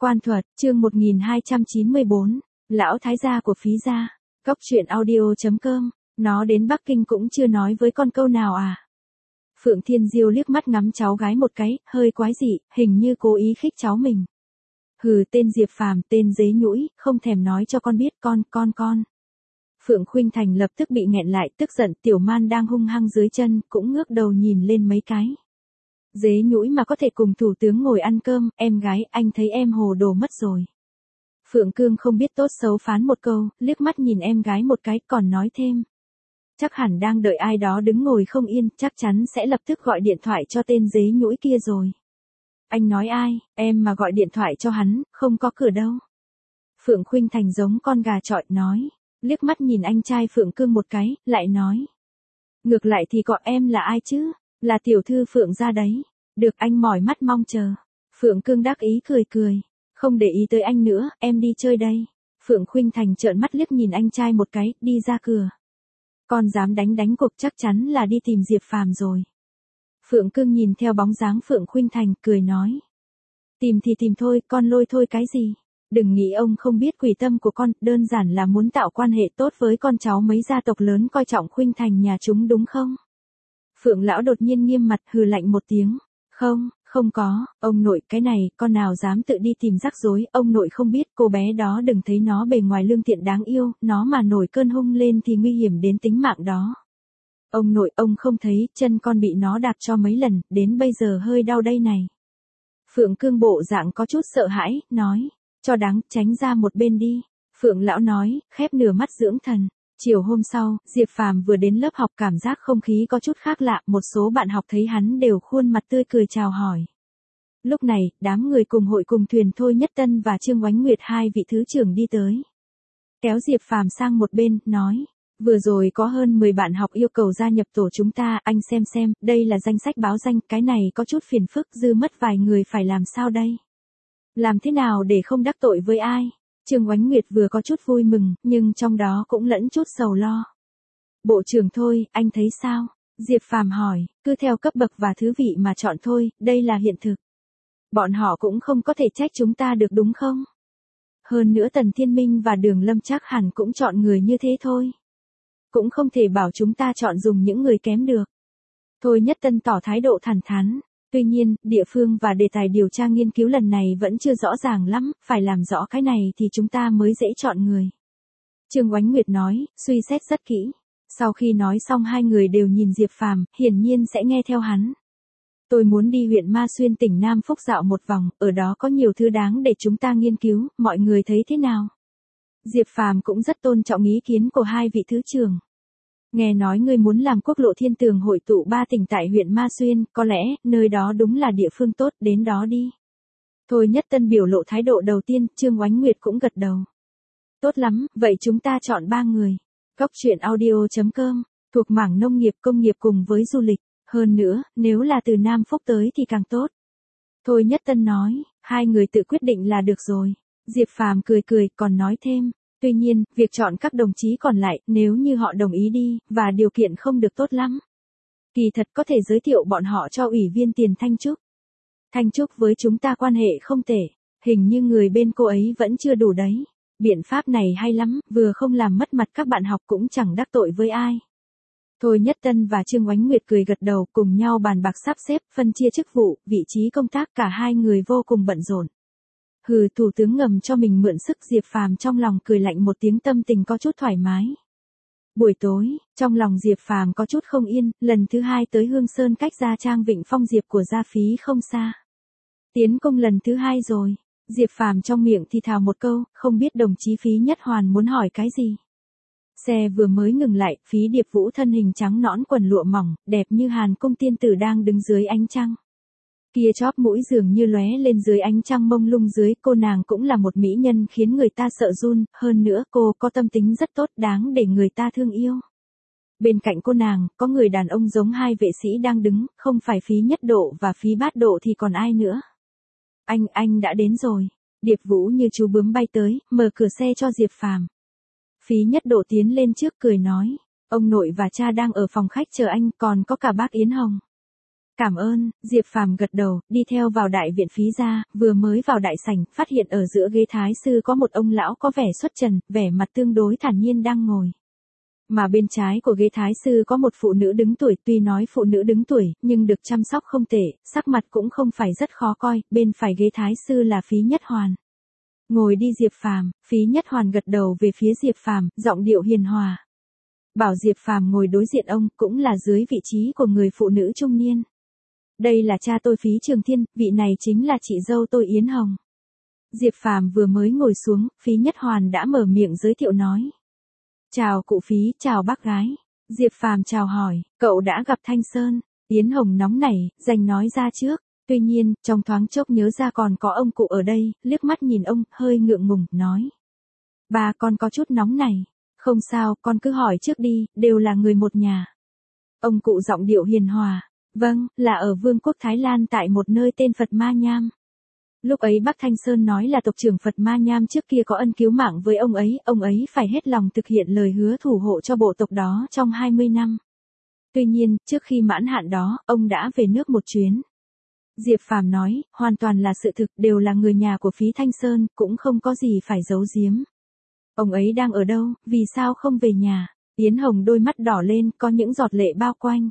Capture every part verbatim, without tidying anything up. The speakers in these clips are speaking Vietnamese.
Quan thuật, chương một nghìn hai trăm chín mươi bốn, lão thái gia của phí gia. Cóc truyện audio chấm com, nó đến Bắc Kinh cũng chưa nói với con câu nào à. Phượng Thiên Diêu liếc mắt ngắm cháu gái một cái, hơi quái dị, hình như cố ý khích cháu mình. Hừ, tên Diệp Phàm, tên dế nhũi, không thèm nói cho con biết, con, con, con. Phượng Khuynh Thành lập tức bị nghẹn lại, tức giận. Tiểu Man đang hung hăng dưới chân, cũng ngước đầu nhìn lên mấy cái. Dế nhũi mà có thể cùng thủ tướng ngồi ăn cơm, em gái, anh thấy em hồ đồ mất rồi. Phượng Cương không biết tốt xấu phán một câu, liếc mắt nhìn em gái một cái, còn nói thêm. Chắc hẳn đang đợi ai đó đứng ngồi không yên, chắc chắn sẽ lập tức gọi điện thoại cho tên dế nhũi kia rồi. Anh nói ai, em mà gọi điện thoại cho hắn, không có cửa đâu. Phượng Khuynh Thành giống con gà chọi, nói, liếc mắt nhìn anh trai Phượng Cương một cái, lại nói. Ngược lại thì gọi em là ai chứ, là tiểu thư Phượng gia đấy. Được, anh mỏi mắt mong chờ. Phượng Cương đắc ý cười cười. Không để ý tới anh nữa, em đi chơi đây. Phượng Khuynh Thành trợn mắt liếc nhìn anh trai một cái, đi ra cửa. Con dám đánh đánh cuộc chắc chắn là đi tìm Diệp Phàm rồi. Phượng Cương nhìn theo bóng dáng Phượng Khuynh Thành, cười nói. Tìm thì tìm thôi, con lôi thôi cái gì. Đừng nghĩ ông không biết quỷ tâm của con, đơn giản là muốn tạo quan hệ tốt với con cháu mấy gia tộc lớn coi trọng Khuynh Thành nhà chúng đúng không? Phượng lão đột nhiên nghiêm mặt, hừ lạnh một tiếng. Không, không có, ông nội, cái này, con nào dám tự đi tìm rắc rối, ông nội không biết, cô bé đó đừng thấy nó bề ngoài lương thiện đáng yêu, nó mà nổi cơn hung lên thì nguy hiểm đến tính mạng đó. Ông nội, ông không thấy, chân con bị nó đạp cho mấy lần, đến bây giờ hơi đau đây này. Phượng Cương bộ dạng có chút sợ hãi, nói, cho đáng, tránh ra một bên đi. Phượng lão nói, khép nửa mắt dưỡng thần. Chiều hôm sau, Diệp Phàm vừa đến lớp học, cảm giác không khí có chút khác lạ, một số bạn học thấy hắn đều khuôn mặt tươi cười chào hỏi. Lúc này, đám người cùng hội cùng thuyền Thôi Nhất Tân và Trương Oánh Nguyệt, hai vị thứ trưởng đi tới. Kéo Diệp Phàm sang một bên, nói, vừa rồi có hơn mười bạn học yêu cầu gia nhập tổ chúng ta, anh xem xem, đây là danh sách báo danh, cái này có chút phiền phức, dư mất vài người, phải làm sao đây? Làm thế nào để không đắc tội với ai? Trương Oánh Nguyệt vừa có chút vui mừng, nhưng trong đó cũng lẫn chút sầu lo. Bộ trưởng Thôi, anh thấy sao? Diệp Phàm hỏi, cứ theo cấp bậc và thứ vị mà chọn thôi, đây là hiện thực. Bọn họ cũng không có thể trách chúng ta được đúng không? Hơn nữa Tần Thiên Minh và Đường Lâm chắc hẳn cũng chọn người như thế thôi. Cũng không thể bảo chúng ta chọn dùng những người kém được. Thôi Nhất Tân tỏ thái độ thẳng thắn. Tuy nhiên, địa phương và đề tài điều tra nghiên cứu lần này vẫn chưa rõ ràng lắm, phải làm rõ cái này thì chúng ta mới dễ chọn người. Trương Oánh Nguyệt nói, suy xét rất kỹ. Sau khi nói xong hai người đều nhìn Diệp Phàm, hiển nhiên sẽ nghe theo hắn. Tôi muốn đi huyện Ma Xuyên tỉnh Nam Phúc dạo một vòng, ở đó có nhiều thứ đáng để chúng ta nghiên cứu, mọi người thấy thế nào? Diệp Phàm cũng rất tôn trọng ý kiến của hai vị thứ trưởng. Nghe nói ngươi muốn làm quốc lộ thiên tường hội tụ ba tỉnh tại huyện Ma Xuyên, có lẽ, nơi đó đúng là địa phương tốt, đến đó đi. Thôi Nhất Tân biểu lộ thái độ đầu tiên, Trương Oánh Nguyệt cũng gật đầu. Tốt lắm, vậy chúng ta chọn ba người. Cóc truyện audio chấm com, thuộc mảng nông nghiệp công nghiệp cùng với du lịch. Hơn nữa, nếu là từ Nam Phúc tới thì càng tốt. Thôi Nhất Tân nói, hai người tự quyết định là được rồi. Diệp Phàm cười cười, còn nói thêm. Tuy nhiên, việc chọn các đồng chí còn lại, nếu như họ đồng ý đi, và điều kiện không được tốt lắm. Kỳ thật có thể giới thiệu bọn họ cho ủy viên Tiền Thanh Trúc. Thanh Trúc với chúng ta quan hệ không tệ, hình như người bên cô ấy vẫn chưa đủ đấy. Biện pháp này hay lắm, vừa không làm mất mặt các bạn học cũng chẳng đắc tội với ai. Thôi Nhất Tân và Trương Oánh Nguyệt cười gật đầu, cùng nhau bàn bạc sắp xếp, phân chia chức vụ, vị trí công tác, cả hai người vô cùng bận rộn. Hừ, thủ tướng ngầm cho mình mượn sức. Diệp Phàm trong lòng cười lạnh một tiếng, tâm tình có chút thoải mái. Buổi tối, trong lòng Diệp Phàm có chút không yên, lần thứ hai tới Hương Sơn cách Gia Trang Vịnh Phong Diệp của Gia Phí không xa. Tiến công lần thứ hai rồi. Diệp Phàm trong miệng thì thào một câu, không biết đồng chí Phí Nhất Hoàn muốn hỏi cái gì. Xe vừa mới ngừng lại, Phí Điệp Vũ thân hình trắng nõn quần lụa mỏng, đẹp như Hàn Cung tiên tử đang đứng dưới ánh trăng. Kia chóp mũi dường như lóe lên dưới ánh trăng mông lung dưới, cô nàng cũng là một mỹ nhân khiến người ta sợ run, hơn nữa cô có tâm tính rất tốt, đáng để người ta thương yêu. Bên cạnh cô nàng, có người đàn ông giống hai vệ sĩ đang đứng, không phải Phí Nhất Độ và Phí Bát Độ thì còn ai nữa. Anh, anh đã đến rồi. Điệp Vũ như chú bướm bay tới, mở cửa xe cho Diệp Phàm. Phí Nhất Độ tiến lên trước cười nói, ông nội và cha đang ở phòng khách chờ anh, còn có cả bác Yến Hồng. Cảm ơn, Diệp Phàm gật đầu, đi theo vào đại viện Phí gia, vừa mới vào đại sảnh, phát hiện ở giữa ghế thái sư có một ông lão có vẻ xuất trần, vẻ mặt tương đối thản nhiên đang ngồi. Mà bên trái của ghế thái sư có một phụ nữ đứng tuổi, tuy nói phụ nữ đứng tuổi, nhưng được chăm sóc không tệ, sắc mặt cũng không phải rất khó coi, bên phải ghế thái sư là Phí Nhất Hoàn. Ngồi đi Diệp Phàm, Phí Nhất Hoàn gật đầu về phía Diệp Phàm, giọng điệu hiền hòa. Bảo Diệp Phàm ngồi đối diện ông, cũng là dưới vị trí của người phụ nữ trung niên. Đây là cha tôi Phí Trường Thiên, vị này chính là chị dâu tôi Yến Hồng. Diệp Phàm vừa mới ngồi xuống, Phí Nhất Hoàn đã mở miệng giới thiệu nói. Chào cụ Phí, chào bác gái. Diệp Phàm chào hỏi, cậu đã gặp Thanh Sơn. Yến Hồng nóng nảy, dành nói ra trước. Tuy nhiên, trong thoáng chốc nhớ ra còn có ông cụ ở đây, liếc mắt nhìn ông, hơi ngượng ngùng, nói. Ba con có chút nóng này. Không sao, con cứ hỏi trước đi, đều là người một nhà. Ông cụ giọng điệu hiền hòa. Vâng, là ở Vương quốc Thái Lan tại một nơi tên Phật Ma Nham. Lúc ấy bác Thanh Sơn nói là tộc trưởng Phật Ma Nham trước kia có ân cứu mạng với ông ấy, ông ấy phải hết lòng thực hiện lời hứa thủ hộ cho bộ tộc đó trong hai mươi năm. Tuy nhiên, trước khi mãn hạn đó, ông đã về nước một chuyến. Diệp Phàm nói, hoàn toàn là sự thực, đều là người nhà của Phí Thanh Sơn, cũng không có gì phải giấu giếm. Ông ấy đang ở đâu, vì sao không về nhà? Yến Hồng đôi mắt đỏ lên, có những giọt lệ bao quanh.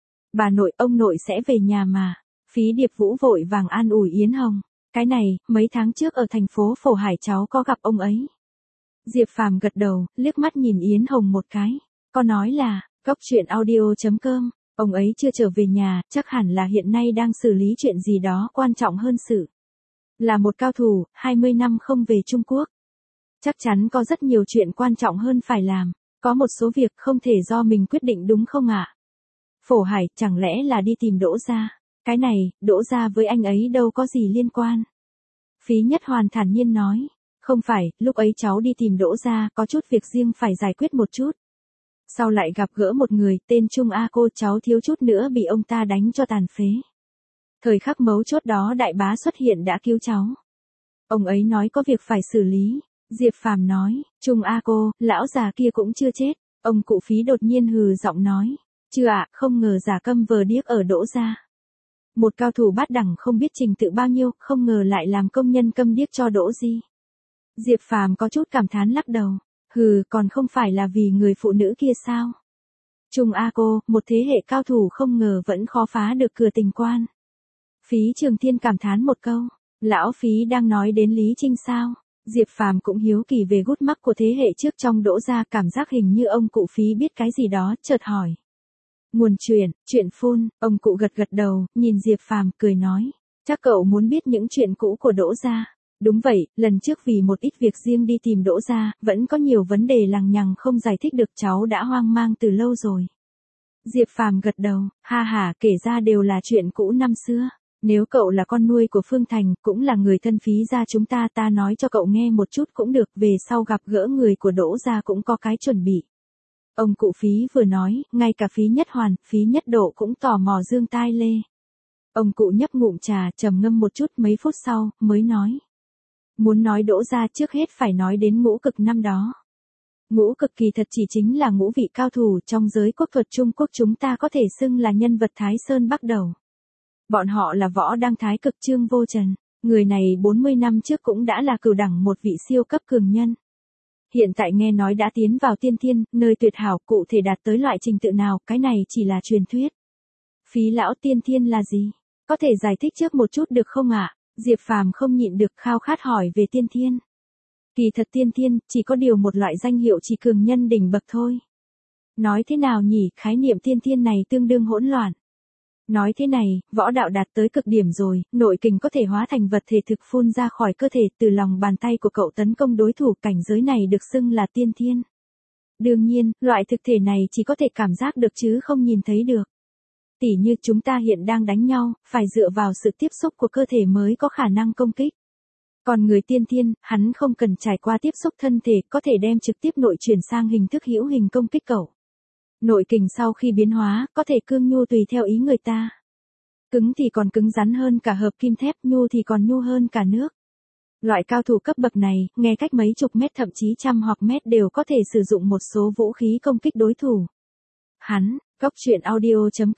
Bà nội, ông nội sẽ về nhà mà. Phí Điệp Vũ vội vàng an ủi Yến Hồng. Cái này, mấy tháng trước ở thành phố Phổ Hải cháu có gặp ông ấy. Diệp Phàm gật đầu, liếc mắt nhìn Yến Hồng một cái. Có nói là, cóc truyện audio chấm com, ông ấy chưa trở về nhà, chắc hẳn là hiện nay đang xử lý chuyện gì đó quan trọng hơn sự. Là một cao thủ, hai mươi năm không về Trung Quốc. Chắc chắn có rất nhiều chuyện quan trọng hơn phải làm. Có một số việc không thể do mình quyết định đúng không ạ? À? Phổ Hải, chẳng lẽ là đi tìm Đỗ Gia? Cái này, Đỗ Gia với anh ấy đâu có gì liên quan. Phí Nhất Hoàn thản nhiên nói. Không phải, lúc ấy cháu đi tìm Đỗ Gia, có chút việc riêng phải giải quyết một chút. Sau lại gặp gỡ một người, tên Trung A Cô, cháu thiếu chút nữa bị ông ta đánh cho tàn phế. Thời khắc mấu chốt đó đại bá xuất hiện đã cứu cháu. Ông ấy nói có việc phải xử lý. Diệp Phàm nói, Trung A Cô, lão già kia cũng chưa chết. Ông cụ Phí đột nhiên hừ giọng nói. Chưa ạ, à, không ngờ giả câm vờ điếc ở Đỗ Gia. Một cao thủ bát đẳng không biết trình tự bao nhiêu, không ngờ lại làm công nhân câm điếc cho Đỗ Di. Diệp Phàm có chút cảm thán lắc đầu. Hừ, còn không phải là vì người phụ nữ kia sao? Trung A Cô, một thế hệ cao thủ không ngờ vẫn khó phá được cửa tình quan. Phí Trường Thiên cảm thán một câu. Lão Phí đang nói đến Lý Trinh sao? Diệp Phàm cũng hiếu kỳ về gút mắc của thế hệ trước trong Đỗ Gia, cảm giác hình như ông cụ Phí biết cái gì đó, chợt hỏi. Nguồn chuyện, chuyện phun, ông cụ gật gật đầu, nhìn Diệp Phàm cười nói. Chắc cậu muốn biết những chuyện cũ của Đỗ Gia. Đúng vậy, lần trước vì một ít việc riêng đi tìm Đỗ Gia, vẫn có nhiều vấn đề lằng nhằng không giải thích được, cháu đã hoang mang từ lâu rồi. Diệp Phàm gật đầu, ha ha, kể ra đều là chuyện cũ năm xưa. Nếu cậu là con nuôi của Phương Thành, cũng là người thân Phí gia chúng ta, ta nói cho cậu nghe một chút cũng được, về sau gặp gỡ người của Đỗ Gia cũng có cái chuẩn bị. Ông cụ Phí vừa nói, ngay cả Phí Nhất Hoàn, Phí Nhất Độ cũng tò mò giương tai lê. Ông cụ nhấp ngụm trà, trầm ngâm một chút, mấy phút sau, mới nói. Muốn nói Đỗ Gia trước hết phải nói đến ngũ cực năm đó. Ngũ cực kỳ thật chỉ chính là ngũ vị cao thủ trong giới quốc thuật Trung Quốc, chúng ta có thể xưng là nhân vật Thái Sơn bắt đầu. Bọn họ là Võ Đăng Thái Cực Trương Vô Trần, người này bốn mươi năm trước cũng đã là cửu đẳng một vị siêu cấp cường nhân. Hiện tại nghe nói đã tiến vào tiên thiên, nơi tuyệt hảo, cụ thể đạt tới loại trình tự nào, cái này chỉ là truyền thuyết. Phí lão, tiên thiên là gì? Có thể giải thích trước một chút được không ạ? À? Diệp Phàm không nhịn được khao khát hỏi về tiên thiên. Kỳ thật tiên thiên, chỉ có điều một loại danh hiệu chỉ cường nhân đỉnh bậc thôi. Nói thế nào nhỉ, khái niệm tiên thiên này tương đương hỗn loạn. Nói thế này, võ đạo đạt tới cực điểm rồi, nội kình có thể hóa thành vật thể thực phun ra khỏi cơ thể, từ lòng bàn tay của cậu tấn công đối thủ, cảnh giới này được xưng là tiên thiên. Đương nhiên, loại thực thể này chỉ có thể cảm giác được chứ không nhìn thấy được. Tỉ như chúng ta hiện đang đánh nhau, phải dựa vào sự tiếp xúc của cơ thể mới có khả năng công kích. Còn người tiên thiên, hắn không cần trải qua tiếp xúc thân thể, có thể đem trực tiếp nội chuyển sang hình thức hữu hình công kích cậu. Nội kình sau khi biến hóa, có thể cương nhu tùy theo ý người ta. Cứng thì còn cứng rắn hơn cả hợp kim thép, nhu thì còn nhu hơn cả nước. Loại cao thủ cấp bậc này, nghe cách mấy chục mét thậm chí trăm hoặc mét đều có thể sử dụng một số vũ khí công kích đối thủ. Hắn, cóc truyện audio chấm com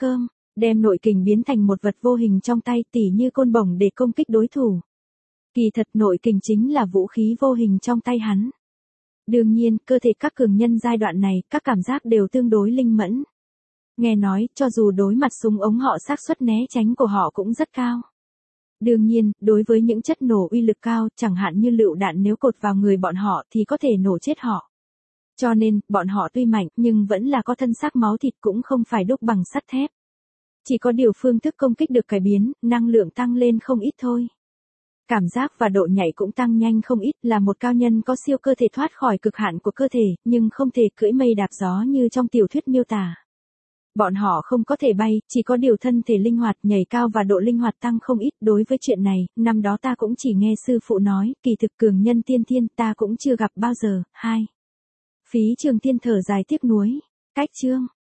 đem nội kình biến thành một vật vô hình trong tay tỉ như côn bổng để công kích đối thủ. Kỳ thật nội kình chính là vũ khí vô hình trong tay hắn. Đương nhiên, cơ thể các cường nhân giai đoạn này, các cảm giác đều tương đối linh mẫn. Nghe nói, cho dù đối mặt súng ống họ xác suất né tránh của họ cũng rất cao. Đương nhiên, đối với những chất nổ uy lực cao, chẳng hạn như lựu đạn nếu cột vào người bọn họ thì có thể nổ chết họ. Cho nên, bọn họ tuy mạnh nhưng vẫn là có thân xác máu thịt cũng không phải đúc bằng sắt thép. Chỉ có điều phương thức công kích được cải biến, năng lượng tăng lên không ít thôi. Cảm giác và độ nhạy cũng tăng nhanh không ít, là một cao nhân có siêu cơ thể thoát khỏi cực hạn của cơ thể, nhưng không thể cưỡi mây đạp gió như trong tiểu thuyết miêu tả. Bọn họ không có thể bay, chỉ có điều thân thể linh hoạt, nhảy cao và độ linh hoạt tăng không ít. Đối với chuyện này, năm đó ta cũng chỉ nghe sư phụ nói, kỳ thực cường nhân tiên thiên ta cũng chưa gặp bao giờ. Hai. Phí Trường Tiên thở dài tiếc nuối. Cách chương